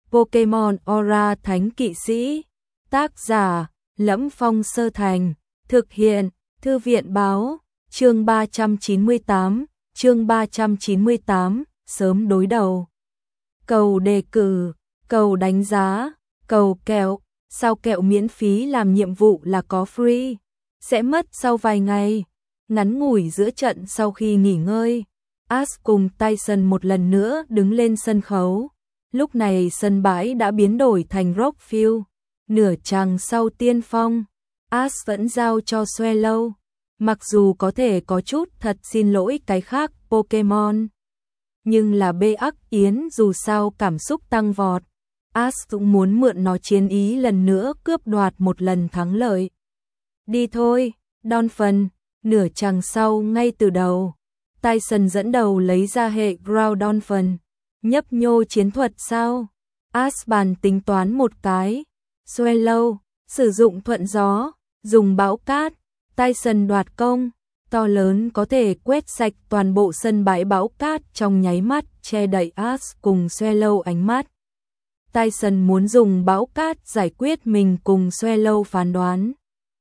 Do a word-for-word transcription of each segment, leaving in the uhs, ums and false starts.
Pokemon Aura Thánh Kỵ Sĩ. Tác giả: Lẫm Phong Sơ Thành. Thực hiện: Thư viện báo. Chương ba trăm chín mươi tám, chương ba trăm chín mươi tám, sớm đối đầu. Cầu đề cử, cầu đánh giá, cầu kẹo, sao kẹo miễn phí làm nhiệm vụ là có free, sẽ mất sau vài ngày. Ngắn ngủi giữa trận sau khi nghỉ ngơi, Ash cùng Tyson một lần nữa đứng lên sân khấu. Lúc này sân bãi đã biến đổi thành Rockfield. Nửa chặng sau tiên phong, Ash vẫn giao cho Swallow. Mặc dù có thể có chút thật xin lỗi cái khác Pokemon, nhưng là bê ắc yến dù sao cảm xúc tăng vọt. Ash cũng muốn mượn nó chiến ý lần nữa cướp đoạt một lần thắng lợi. Đi thôi, Donphan. Nửa chặng sau ngay từ đầu, Tyson dẫn đầu lấy ra hệ Ground Donphan. Nhấp nhô chiến thuật sao? Ash bàn tính toán một cái. Swallow sử dụng thuận gió, dùng bão cát. Tyson đoạt công, to lớn có thể quét sạch toàn bộ sân bãi bão cát trong nháy mắt, che đậy Ash cùng Swallow ánh mắt. Tyson muốn dùng bão cát giải quyết mình cùng Swallow phán đoán.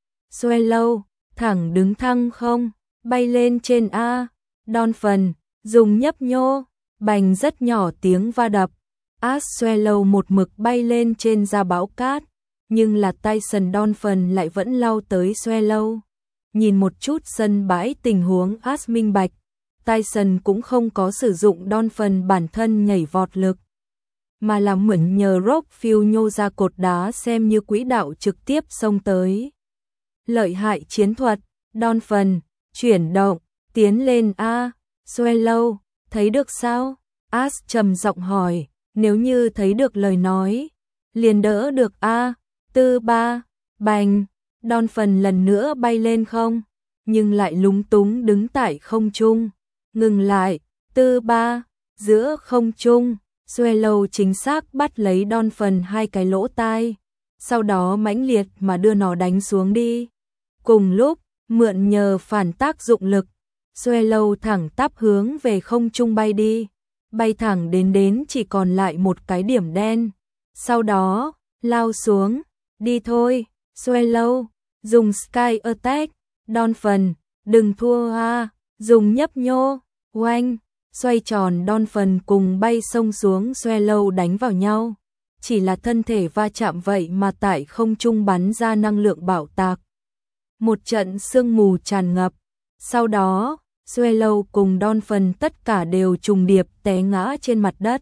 Swallow, thẳng đứng thăng không, bay lên trên A. Donphan, dùng nhấp nhô, bành rất nhỏ tiếng va đập. Ash Swallow một mực bay lên trên ra bão cát, nhưng là Tyson Donphan lại vẫn lao tới Swallow. Nhìn một chút sân bãi tình huống, Ash minh bạch, Tyson cũng không có sử dụng Donphan bản thân nhảy vọt lực, mà là mượn nhờ Rockfield nhô ra cột đá xem như quỹ đạo trực tiếp xông tới. Lợi hại chiến thuật, Donphan, chuyển động, tiến lên A. Swallow, thấy được sao? Ash trầm giọng hỏi, nếu như thấy được lời nói, liền đỡ được A. Tư ba, bành. Donphan lần nữa bay lên không, nhưng lại lúng túng đứng tại không trung. Ngừng lại, tư ba, giữa không trung, Swallow chính xác bắt lấy Donphan hai cái lỗ tai, sau đó mãnh liệt mà đưa nó đánh xuống đi. Cùng lúc, mượn nhờ phản tác dụng lực, Swallow thẳng tắp hướng về không trung bay đi, bay thẳng đến đến chỉ còn lại một cái điểm đen. Sau đó, lao xuống, đi thôi. Swallow, dùng Sky Attack. Donphan, đừng thua ha, dùng nhấp nhô, oanh, xoay tròn. Donphan cùng bay xông xuống Swallow đánh vào nhau. Chỉ là thân thể va chạm vậy mà tại không trung bắn ra năng lượng bạo tạc. Một trận sương mù tràn ngập. Sau đó, Swallow cùng Donphan tất cả đều trùng điệp té ngã trên mặt đất.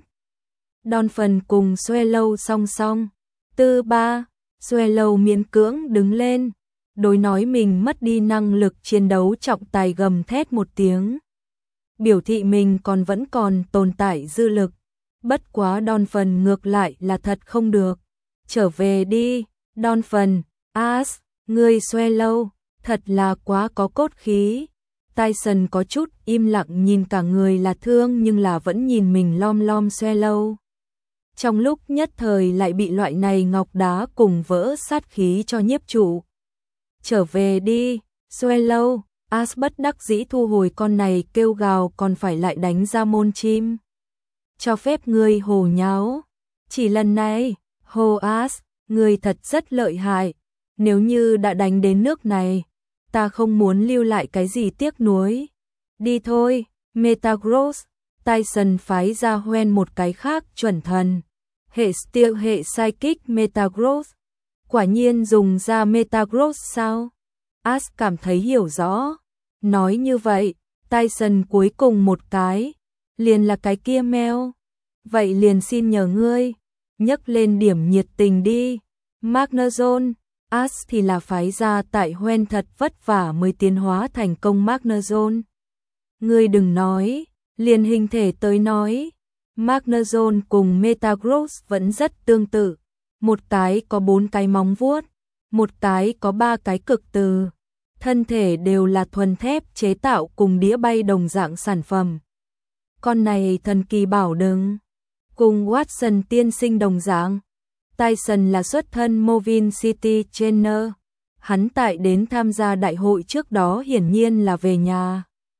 Donphan cùng Swallow song song. Tư ba. Swallow miễn cưỡng đứng lên, đối nói mình mất đi năng lực chiến đấu trọng tài gầm thét một tiếng, biểu thị mình còn vẫn còn tồn tại dư lực. Bất quá Donphan ngược lại là thật không được. Trở về đi, Donphan. Ash, ngươi Swallow, thật là quá có cốt khí. Tyson có chút im lặng, nhìn cả người là thương nhưng là vẫn nhìn mình lom lom Swallow. Trong lúc nhất thời lại bị loại này ngọc đá cùng vỡ sát khí cho nhiếp trụ. Trở về đi, Swallow. Ash bất đắc dĩ thu hồi con này kêu gào, còn phải lại đánh ra môn chim. Cho phép ngươi hồ nháo. Chỉ lần này, hồ Ash, ngươi thật rất lợi hại. Nếu như đã đánh đến nước này, ta không muốn lưu lại cái gì tiếc nuối. Đi thôi, Metagross. Tyson phái ra hoen một cái khác chuẩn thần. Hệ Steel hệ Psychic Metagross. Quả nhiên dùng ra Metagross sao? Ash cảm thấy hiểu rõ. Nói như vậy, Tyson cuối cùng một cái, liền là cái kia meo. Vậy liền xin nhờ ngươi, nhấc lên điểm nhiệt tình đi. Magnezone. Ash thì là phái ra tại hoen thật vất vả mới tiến hóa thành công Magnezone. Ngươi đừng nói, liền hình thể tới nói, Magnezone cùng Metagross vẫn rất tương tự. Một cái có bốn cái móng vuốt, một cái có ba cái cực từ. Thân thể đều là thuần thép chế tạo cùng đĩa bay đồng dạng sản phẩm. Con này thần kỳ bảo đừng, cùng Watson tiên sinh đồng dạng. Tyson là xuất thân Movin City Trainer. Hắn tại đến tham gia đại hội trước đó hiển nhiên là về nhà.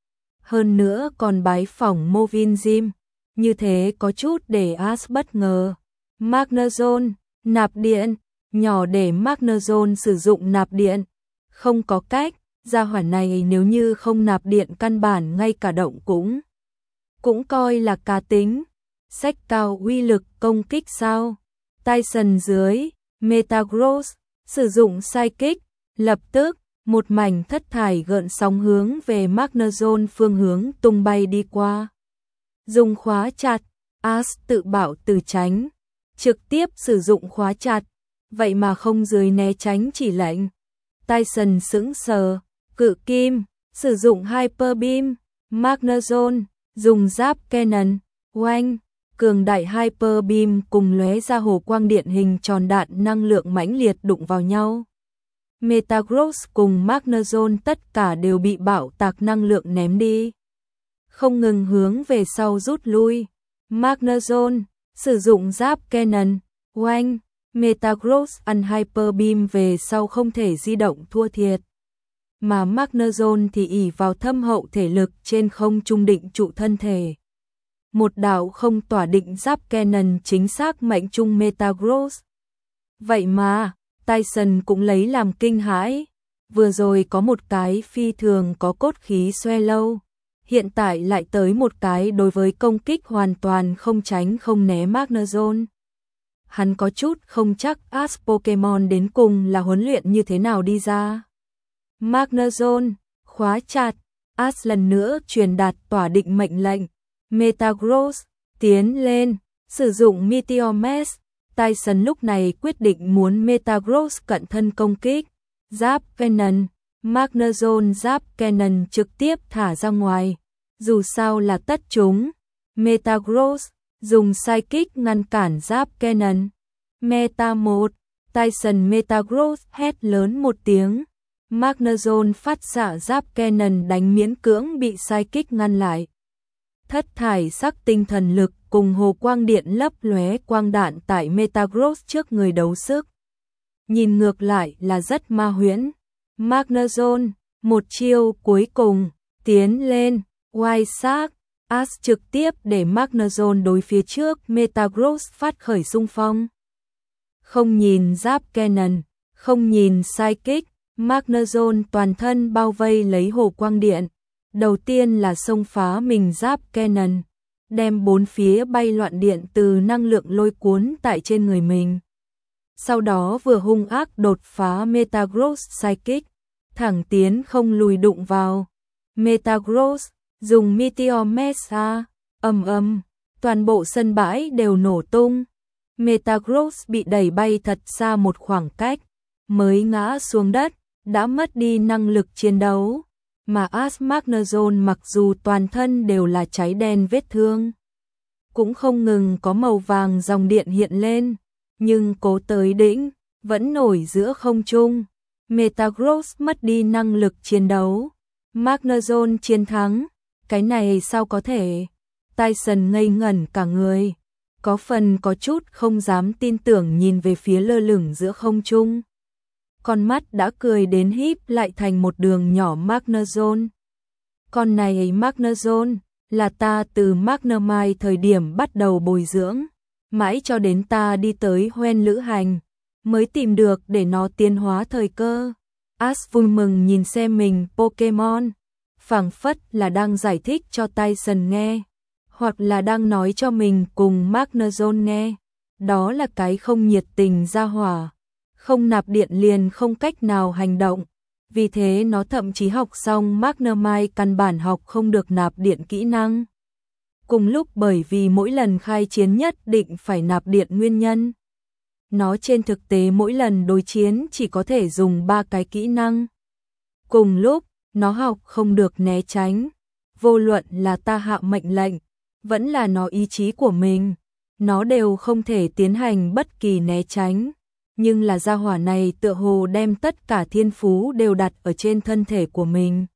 Hơn nữa còn bái phỏng Movin Gym. Như thế có chút để Ash bất ngờ. Magnezone, nạp điện, nhỏ để Magnezone sử dụng nạp điện. Không có cách, gia hỏa này nếu như không nạp điện căn bản ngay cả động cũng. Cũng coi là cá tính. Sách cao uy lực công kích sao? Tyson dưới, Metagross, sử dụng Psychic, lập tức, một mảnh thất thải gợn sóng hướng về Magnezone phương hướng tung bay đi qua. Dùng khóa chặt, Ash tự bảo từ tránh, trực tiếp sử dụng khóa chặt, vậy mà không dưới né tránh chỉ lệnh. Tyson sững sờ, cự kim, sử dụng Hyper Beam, Magnezone, dùng giáp Cannon, oanh, cường đại Hyper Beam cùng lóe ra hồ quang điện hình tròn đạn năng lượng mãnh liệt đụng vào nhau. Metagross cùng Magnezone tất cả đều bị bạo tạc năng lượng ném đi. Không ngừng hướng về sau rút lui. Magnezone, sử dụng giáp Cannon, oanh, Metagross ăn Hyper Beam về sau không thể di động thua thiệt. Mà Magnezone thì ỷ vào thâm hậu thể lực trên không trung định trụ thân thể. Một đạo không tỏa định giáp Cannon chính xác mệnh trung Metagross. Vậy mà, Tyson cũng lấy làm kinh hãi. Vừa rồi có một cái phi thường có cốt khí xoe lâu. Hiện tại lại tới một cái đối với công kích hoàn toàn không tránh không né Magnezone. Hắn có chút không chắc Ash Pokemon đến cùng là huấn luyện như thế nào đi ra. Magnezone, khóa chặt, Ash lần nữa truyền đạt tỏa định mệnh lệnh. Metagross, tiến lên, sử dụng Meteor Mash. Tyson lúc này quyết định muốn Metagross cận thân công kích. Giáp Cannon, Magnezone giáp Cannon trực tiếp thả ra ngoài. Dù sao là tất chúng. Metagross, dùng Psychic ngăn cản giáp Cannon. Meta một, Tyson Metagross hét lớn một tiếng. Magnezone phát xạ giáp Cannon đánh miễn cưỡng bị Psychic ngăn lại. Thất thải sắc tinh thần lực cùng hồ quang điện lấp lóe quang đạn tại Metagross trước người đấu sức. Nhìn ngược lại là rất ma huyễn. Magnezone, một chiêu cuối cùng, tiến lên, White Shark, Ash trực tiếp để Magnezone đối phía trước Metagross phát khởi xung phong. Không nhìn giáp Cannon, không nhìn Psychic, Magnezone toàn thân bao vây lấy hồ quang điện. Đầu tiên là xông phá mình giáp Cannon, đem bốn phía bay loạn điện từ năng lượng lôi cuốn tại trên người mình. Sau đó vừa hung ác đột phá Metagross Psychic, thẳng tiến không lùi đụng vào. Metagross, dùng Meteor Mash, ầm ầm, toàn bộ sân bãi đều nổ tung. Metagross bị đẩy bay thật xa một khoảng cách, mới ngã xuống đất, đã mất đi năng lực chiến đấu. Mà Ash Magnezone mặc dù toàn thân đều là cháy đen vết thương, cũng không ngừng có màu vàng dòng điện hiện lên, nhưng cố tới đỉnh, vẫn nổi giữa không trung. Metagross mất đi năng lực chiến đấu. Magnezone chiến thắng, cái này sao có thể? Tyson ngây ngẩn cả người, có phần có chút không dám tin tưởng nhìn về phía lơ lửng giữa không trung. Con mắt đã cười đến híp lại thành một đường nhỏ Magnezone. Con này Magnezone, là ta từ Magnemite thời điểm bắt đầu bồi dưỡng, mãi cho đến ta đi tới Hoenn lữ hành, mới tìm được để nó tiến hóa thời cơ. Ash vui mừng nhìn xem mình Pokemon, phảng phất là đang giải thích cho Tyson nghe, hoặc là đang nói cho mình cùng Magnezone nghe. Đó là cái không nhiệt tình ra hỏa. Không nạp điện liền không cách nào hành động, vì thế nó thậm chí học xong Magnemite căn bản học không được nạp điện kỹ năng. Cùng lúc bởi vì mỗi lần khai chiến nhất định phải nạp điện nguyên nhân, nó trên thực tế mỗi lần đối chiến chỉ có thể dùng ba cái kỹ năng. Cùng lúc, nó học không được né tránh, vô luận là ta hạ mệnh lệnh, vẫn là nó ý chí của mình, nó đều không thể tiến hành bất kỳ né tránh. Nhưng là gia hỏa này tựa hồ đem tất cả thiên phú đều đặt ở trên thân thể của mình.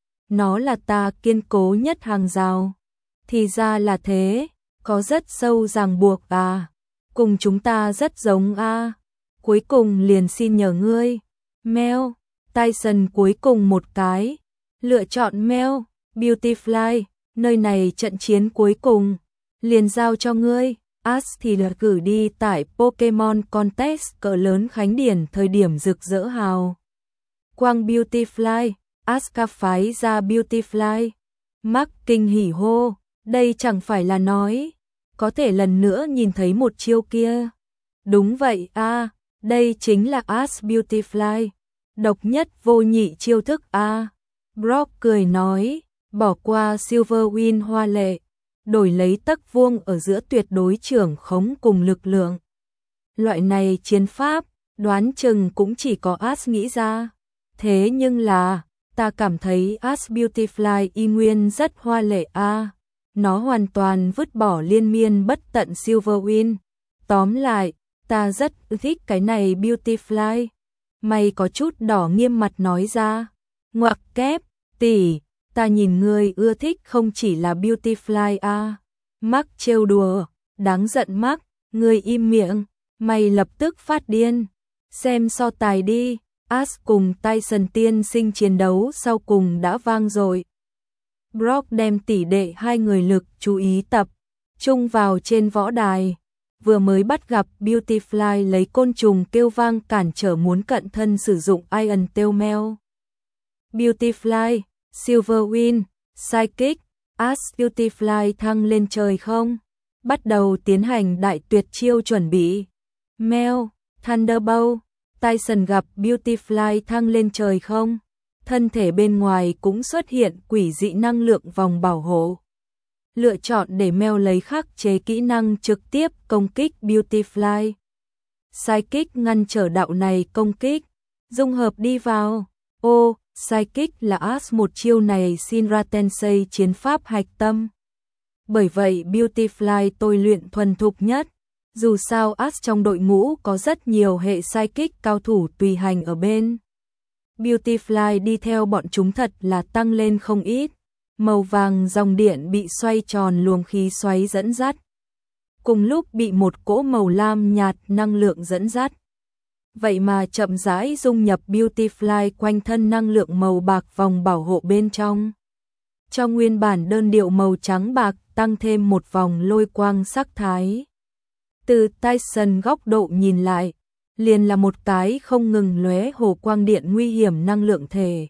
Nó là ta kiên cố nhất hàng rào. Thì ra là thế, có rất sâu ràng buộc à. Cùng chúng ta rất giống à. Cuối cùng liền xin nhờ ngươi. Mèo, Tyson cuối cùng một cái. Lựa chọn mèo, Beautyfly, nơi này trận chiến cuối cùng. Liền giao cho ngươi. Ash thì được cử đi tại Pokemon Contest cỡ lớn Khánh Điển thời điểm rực rỡ hào quang Beautifly, Ash ca phái ra Beautifly. Mark kinh hỉ hô, đây chẳng phải là nói, có thể lần nữa nhìn thấy một chiêu kia. Đúng vậy a, à, đây chính là Ash Beautifly, độc nhất vô nhị chiêu thức a. À. Brock cười nói, bỏ qua Silverwind hoa lệ, đổi lấy tấc vuông ở giữa tuyệt đối trưởng khống cùng lực lượng. Loại này chiến pháp, đoán chừng cũng chỉ có Ash nghĩ ra. Thế nhưng là, ta cảm thấy Ash Beautifly y nguyên rất hoa lệ a. À. Nó hoàn toàn vứt bỏ liên miên bất tận Silverwind. Tóm lại, ta rất thích cái này Beautifly. Mày có chút đỏ nghiêm mặt nói ra. Ngoặc kép, tỷ, ta nhìn ngươi ưa thích không chỉ là Beautifly a. À. Mark trêu đùa, đáng giận Mark, ngươi im miệng, mày lập tức phát điên. Xem so tài đi, Ash cùng Tyson tiên sinh chiến đấu sau cùng đã vang dội. Brock đem tỷ đệ hai người lực chú ý tập trung vào trên võ đài. Vừa mới bắt gặp Beautifly lấy côn trùng kêu vang cản trở muốn cận thân sử dụng Iron Tail Mail. Beautifly, Silverwind, Psychic, Ash Beautifly thăng lên trời không? Bắt đầu tiến hành đại tuyệt chiêu chuẩn bị. Mail, Thunderbolt, Tyson gặp Beautifly thăng lên trời không? Thân thể bên ngoài cũng xuất hiện quỷ dị năng lượng vòng bảo hộ. Lựa chọn để Mel lấy khắc chế kỹ năng trực tiếp công kích Beautifly. Psychic ngăn trở đạo này công kích, dung hợp đi vào. Ô, Psychic là Ash một chiêu này Shinra Tensei chiến pháp hạch tâm. Bởi vậy Beautifly tôi luyện thuần thục nhất. Dù sao Ash trong đội ngũ có rất nhiều hệ Psychic cao thủ tùy hành ở bên. Beautifly đi theo bọn chúng thật là tăng lên không ít. Màu vàng dòng điện bị xoay tròn luồng khí xoáy dẫn dắt. Cùng lúc bị một cỗ màu lam nhạt năng lượng dẫn dắt. Vậy mà chậm rãi dung nhập Beautifly quanh thân năng lượng màu bạc vòng bảo hộ bên trong. Cho nguyên bản đơn điệu màu trắng bạc tăng thêm một vòng lôi quang sắc thái. Từ Tyson góc độ nhìn lại, liền là một cái không ngừng lóe hồ quang điện nguy hiểm năng lượng thể.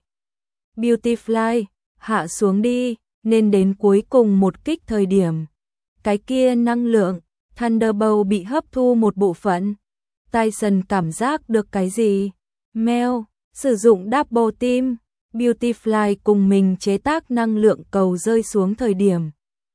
Beautifly, hạ xuống đi, nên đến cuối cùng một kích thời điểm. Cái kia năng lượng, Thunderbolt bị hấp thu một bộ phận. Tyson cảm giác được cái gì? Mel, sử dụng Double Team, Beautifly cùng mình chế tác năng lượng cầu rơi xuống thời điểm.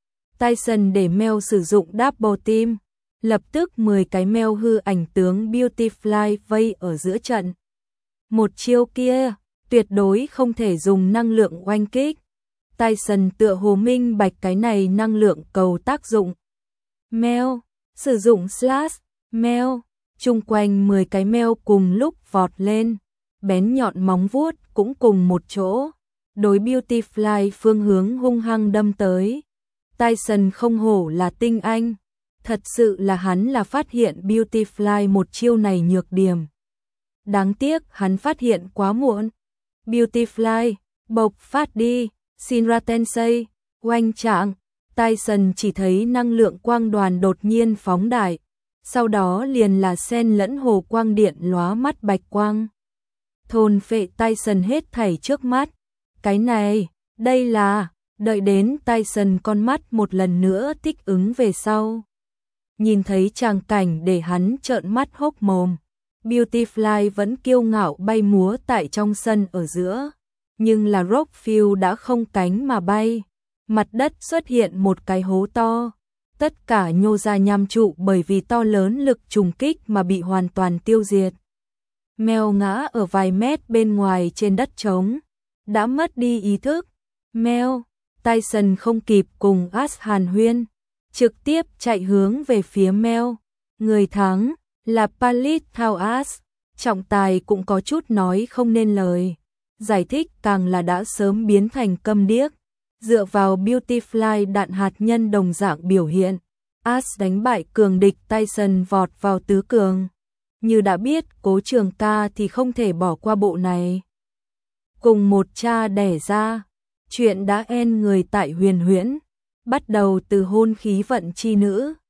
Tyson để Mel sử dụng Double Team. Lập tức mười cái Mel hư ảnh tướng Beautifly vây ở giữa trận. Một chiêu kia, tuyệt đối không thể dùng năng lượng oanh kích. Tyson tựa hồ minh bạch cái này năng lượng cầu tác dụng. Mel, sử dụng Slash, Mel, chung quanh mười cái Mel cùng lúc vọt lên. Bén nhọn móng vuốt cũng cùng một chỗ. Đối Beautifly phương hướng hung hăng đâm tới. Tyson không hổ là tinh anh. Thật sự là hắn là phát hiện Beautifly một chiêu này nhược điểm. Đáng tiếc hắn phát hiện quá muộn. Beautifly, bộc phát đi, Shinra Tensei, oanh trạng. Tyson chỉ thấy năng lượng quang đoàn đột nhiên phóng đại. Sau đó liền là xen lẫn hồ quang điện lóa mắt bạch quang. Thôn phệ Tyson hết thảy trước mắt. Cái này, đây là, đợi đến Tyson con mắt một lần nữa thích ứng về sau. Nhìn thấy tràng cảnh để hắn trợn mắt hốc mồm. Beautifly vẫn kiêu ngạo bay múa tại trong sân ở giữa. Nhưng là Rockfield đã không cánh mà bay. Mặt đất xuất hiện một cái hố to. Tất cả nhô ra nham trụ bởi vì to lớn lực trùng kích mà bị hoàn toàn tiêu diệt. Mel ngã ở vài mét bên ngoài trên đất trống. Đã mất đi ý thức. Mel, Tyson không kịp cùng Ash hàn huyên. Trực tiếp chạy hướng về phía Mel. Người thắng là Paleothao Ash. Trọng tài cũng có chút nói không nên lời. Giải thích càng là đã sớm biến thành câm điếc. Dựa vào Beautifly đạn hạt nhân đồng dạng biểu hiện. Ash đánh bại cường địch Tyson vọt vào tứ cường. Như đã biết Cố Trường Ca thì không thể bỏ qua bộ này. Cùng một cha đẻ ra. Chuyện đã end người tại huyền huyễn. Bắt đầu từ hôn khí vận chi nữ.